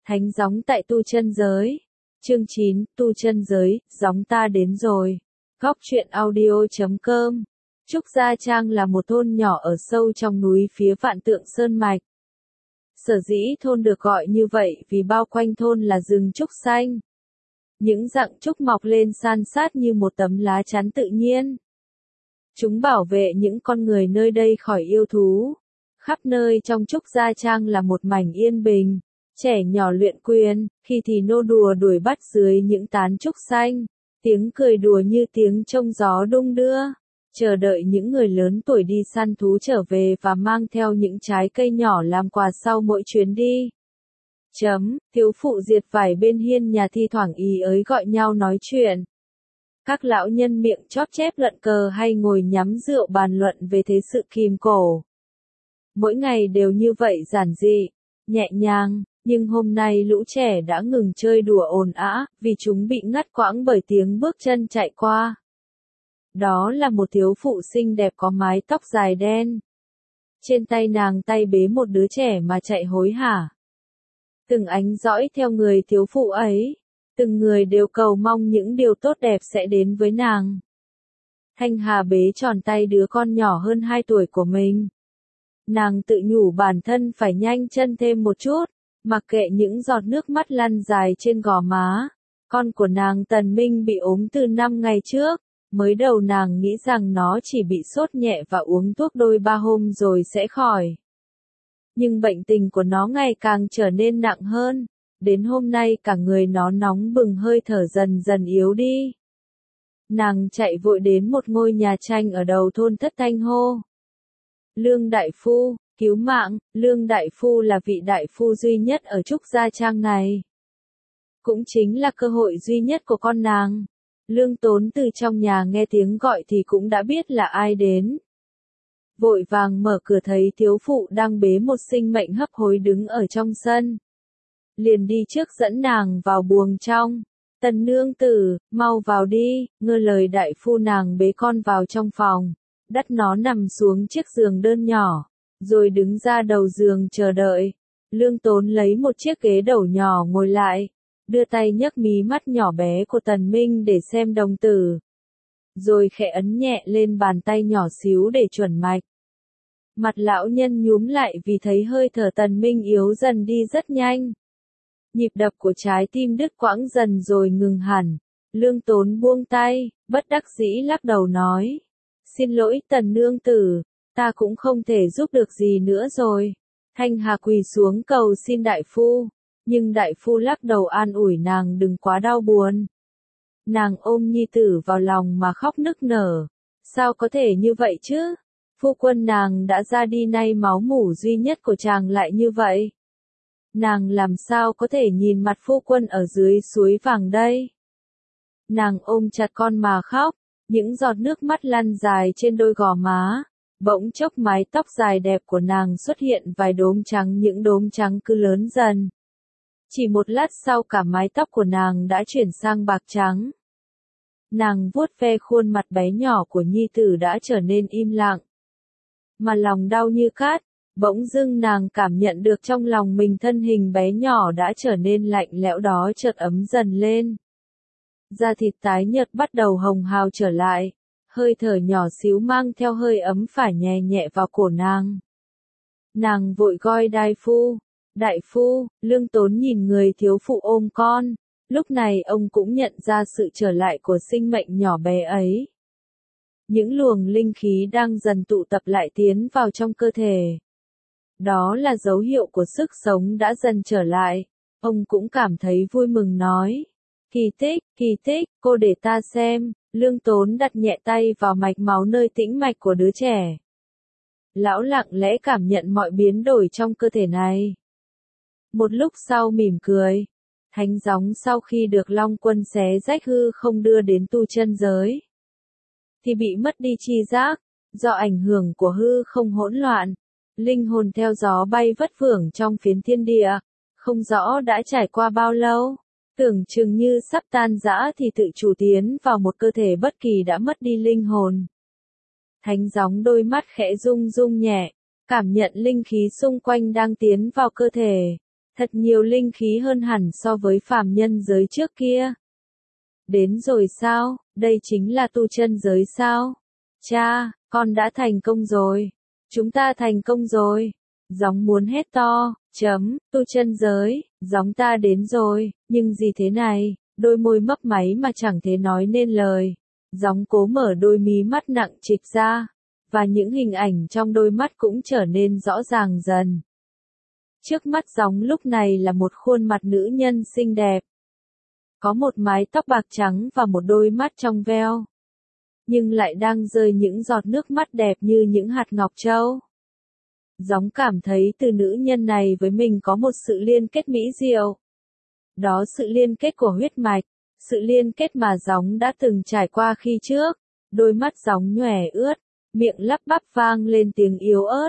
Thánh gióng tại tu chân giới. Chương 9, tu chân giới, gióng ta đến rồi. Góc truyện audio.com. Trúc Gia Trang là một thôn nhỏ ở sâu trong núi phía Vạn Tượng Sơn Mạch. Sở dĩ thôn được gọi như vậy vì bao quanh thôn là rừng trúc xanh. Những rặng trúc mọc lên san sát như một tấm lá chắn tự nhiên. Chúng bảo vệ những con người nơi đây khỏi yêu thú. Khắp nơi trong Trúc Gia Trang là một mảnh yên bình. Trẻ nhỏ luyện quyền, khi thì nô đùa đuổi bắt dưới những tán trúc xanh. Tiếng cười đùa như tiếng trông gió đung đưa. Chờ đợi những người lớn tuổi đi săn thú trở về và mang theo những trái cây nhỏ làm quà sau mỗi chuyến đi. Thiếu phụ diệt vải bên hiên nhà thi thoảng ý ới gọi nhau nói chuyện. Các lão nhân miệng chóp chép luận cờ hay ngồi nhắm rượu bàn luận về thế sự kim cổ. Mỗi ngày đều như vậy giản dị, nhẹ nhàng, nhưng hôm nay lũ trẻ đã ngừng chơi đùa ồn ào vì chúng bị ngắt quãng bởi tiếng bước chân chạy qua. Đó là một thiếu phụ xinh đẹp có mái tóc dài đen. Trên tay nàng tay bế một đứa trẻ mà chạy hối hả. Từng ánh dõi theo người thiếu phụ ấy, từng người đều cầu mong những điều tốt đẹp sẽ đến với nàng. Thanh Hà bế tròn tay đứa con nhỏ hơn 2 tuổi của mình. Nàng tự nhủ bản thân phải nhanh chân thêm một chút, mặc kệ những giọt nước mắt lăn dài trên gò má. Con của nàng Tần Minh bị ốm từ 5 ngày trước. Mới đầu nàng nghĩ rằng nó chỉ bị sốt nhẹ và uống thuốc đôi 3 hôm rồi sẽ khỏi. Nhưng bệnh tình của nó ngày càng trở nên nặng hơn. Đến hôm nay cả người nó nóng bừng, hơi thở dần dần yếu đi. Nàng chạy vội đến một ngôi nhà tranh ở đầu thôn thất thanh hô. Lương đại phu, cứu mạng. Lương đại phu là vị đại phu duy nhất ở Trúc Gia Trang này. Cũng chính là cơ hội duy nhất của con nàng. Lương Tốn từ trong nhà nghe tiếng gọi thì cũng đã biết là ai đến. Vội vàng mở cửa thấy thiếu phụ đang bế một sinh mệnh hấp hối đứng ở trong sân. Liền đi trước dẫn nàng vào buồng trong. Tần nương tử, mau vào đi, ngơ lời đại phu. Nàng bế con vào trong phòng, đắt nó nằm xuống chiếc giường đơn nhỏ, rồi đứng ra đầu giường chờ đợi. Lương Tốn lấy một chiếc ghế đầu nhỏ ngồi lại, đưa tay nhấc mí mắt nhỏ bé của Tần Minh để xem đồng tử. Rồi khẽ ấn nhẹ lên bàn tay nhỏ xíu để chuẩn mạch. Mặt lão nhân nhúm lại vì thấy hơi thở Tần Minh yếu dần đi rất nhanh. Nhịp đập của trái tim đứt quãng dần rồi ngừng hẳn. Lương Tốn buông tay, bất đắc dĩ lắc đầu nói. Xin lỗi Tần nương tử, ta cũng không thể giúp được gì nữa rồi. Thanh Hà quỳ xuống cầu xin đại phu. Nhưng đại phu lắc đầu an ủi nàng đừng quá đau buồn. Nàng ôm nhi tử vào lòng mà khóc nức nở. Sao có thể như vậy chứ? Phu quân nàng đã ra đi, nay máu mủ duy nhất của chàng lại như vậy. Nàng làm sao có thể nhìn mặt phu quân ở dưới suối vàng đây? Nàng ôm chặt con mà khóc, những giọt nước mắt lăn dài trên đôi gò má. Bỗng chốc mái tóc dài đẹp của nàng xuất hiện vài đốm trắng, những đốm trắng cứ lớn dần. Chỉ một lát sau cả mái tóc của nàng đã chuyển sang bạc trắng. Nàng vuốt ve khuôn mặt bé nhỏ của nhi tử đã trở nên im lặng. Mà lòng đau như cát, bỗng dưng nàng cảm nhận được trong lòng mình thân hình bé nhỏ đã trở nên lạnh lẽo đó chợt ấm dần lên. Da thịt tái nhợt bắt đầu hồng hào trở lại, hơi thở nhỏ xíu mang theo hơi ấm phả nhẹ nhẹ vào cổ nàng. Nàng vội gọi đại phu. Đại phu, Lương Tốn nhìn người thiếu phụ ôm con, lúc này ông cũng nhận ra sự trở lại của sinh mệnh nhỏ bé ấy. Những luồng linh khí đang dần tụ tập lại tiến vào trong cơ thể. Đó là dấu hiệu của sức sống đã dần trở lại. Ông cũng cảm thấy vui mừng nói. Kỳ tích, cô để ta xem. Lương Tốn đặt nhẹ tay vào mạch máu nơi tĩnh mạch của đứa trẻ. Lão lặng lẽ cảm nhận mọi biến đổi trong cơ thể này. Một lúc sau mỉm cười. Thánh gióng sau khi được Long Quân xé rách hư không đưa đến tu chân giới, thì bị mất đi tri giác, do ảnh hưởng của hư không hỗn loạn. Linh hồn theo gió bay vất vưởng trong phiến thiên địa, không rõ đã trải qua bao lâu. Tưởng chừng như sắp tan rã thì tự chủ tiến vào một cơ thể bất kỳ đã mất đi linh hồn. Thánh gióng đôi mắt khẽ rung rung nhẹ, cảm nhận linh khí xung quanh đang tiến vào cơ thể. Thật nhiều linh khí hơn hẳn so với phàm nhân giới trước kia. Đến rồi sao, đây chính là tu chân giới sao? Cha, con đã thành công rồi. Chúng ta thành công rồi. Gióng muốn hét to, tu chân giới, gióng ta đến rồi, nhưng gì thế này, đôi môi mấp máy mà chẳng thể nói nên lời. Gióng cố mở đôi mí mắt nặng trịch ra, và những hình ảnh trong đôi mắt cũng trở nên rõ ràng dần. Trước mắt gióng lúc này là một khuôn mặt nữ nhân xinh đẹp. Có một mái tóc bạc trắng và một đôi mắt trong veo. Nhưng lại đang rơi những giọt nước mắt đẹp như những hạt ngọc châu. Gióng cảm thấy từ nữ nhân này với mình có một sự liên kết mỹ diệu. Đó sự liên kết của huyết mạch, sự liên kết mà gióng đã từng trải qua khi trước. Đôi mắt gióng nhòe ướt, miệng lắp bắp vang lên tiếng yếu ớt.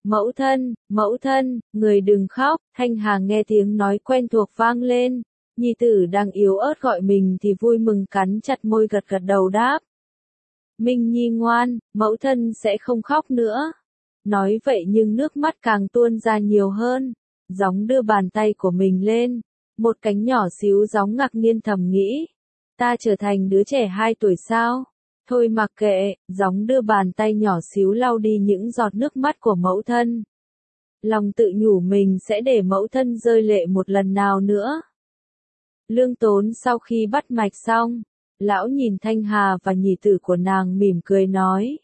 Mẫu thân, người đừng khóc. Thanh Hà nghe tiếng nói quen thuộc vang lên. Nhi tử đang yếu ớt gọi mình thì vui mừng cắn chặt môi gật gật đầu đáp. Minh Nhi ngoan, mẫu thân sẽ không khóc nữa. Nói vậy nhưng nước mắt càng tuôn ra nhiều hơn. Gióng đưa bàn tay của mình lên. Một cánh nhỏ xíu gióng ngạc nhiên thầm nghĩ. Ta trở thành đứa trẻ 2 tuổi sao? Thôi mặc kệ, gióng đưa bàn tay nhỏ xíu lau đi những giọt nước mắt của mẫu thân. Lòng tự nhủ mình sẽ để mẫu thân rơi lệ một lần nào nữa. Lương Tốn sau khi bắt mạch xong, lão nhìn Thanh Hà và nhị tử của nàng mỉm cười nói.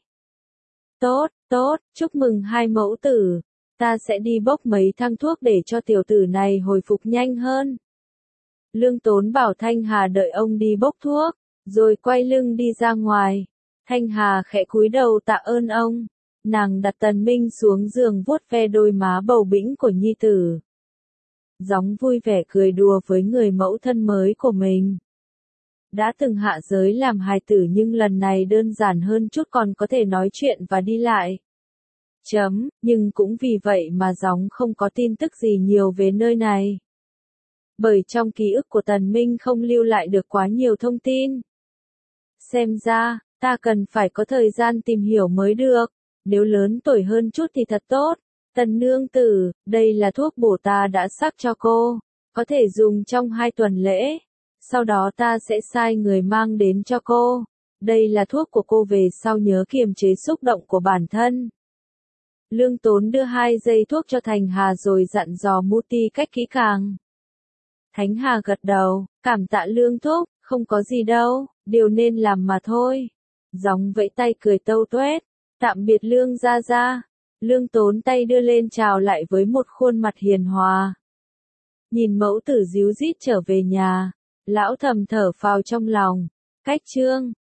Tốt, chúc mừng hai mẫu tử, ta sẽ đi bốc mấy thang thuốc để cho tiểu tử này hồi phục nhanh hơn. Lương Tốn bảo Thanh Hà đợi ông đi bốc thuốc, rồi quay lưng đi ra ngoài. Thanh Hà khẽ cúi đầu tạ ơn ông, nàng đặt Tần Minh xuống giường vuốt ve đôi má bầu bĩnh của nhi tử. Gióng vui vẻ cười đùa với người mẫu thân mới của mình. Đã từng hạ giới làm hài tử nhưng lần này đơn giản hơn chút còn có thể nói chuyện và đi lại. Nhưng cũng vì vậy mà gióng không có tin tức gì nhiều về nơi này. Bởi trong ký ức của Tần Minh không lưu lại được quá nhiều thông tin. Xem ra, ta cần phải có thời gian tìm hiểu mới được, nếu lớn tuổi hơn chút thì thật tốt. Tần nương tử, đây là thuốc bổ ta đã sắc cho cô, có thể dùng trong 2 tuần lễ, sau đó ta sẽ sai người mang đến cho cô. Đây là thuốc của cô về sau nhớ kiềm chế xúc động của bản thân. Lương Tốn đưa 2 dây thuốc cho Thành Hà rồi dặn dò Muti cách kỹ càng. Thánh Hà gật đầu, cảm tạ Lương thúc, không có gì đâu, điều nên làm mà thôi. Gióng vẫy tay cười tâu tuét, tạm biệt Lương gia gia. Lương Tốn tay đưa lên chào lại với một khuôn mặt hiền hòa. Nhìn mẫu tử díu dít trở về nhà, lão thầm thở phào trong lòng. Cách chương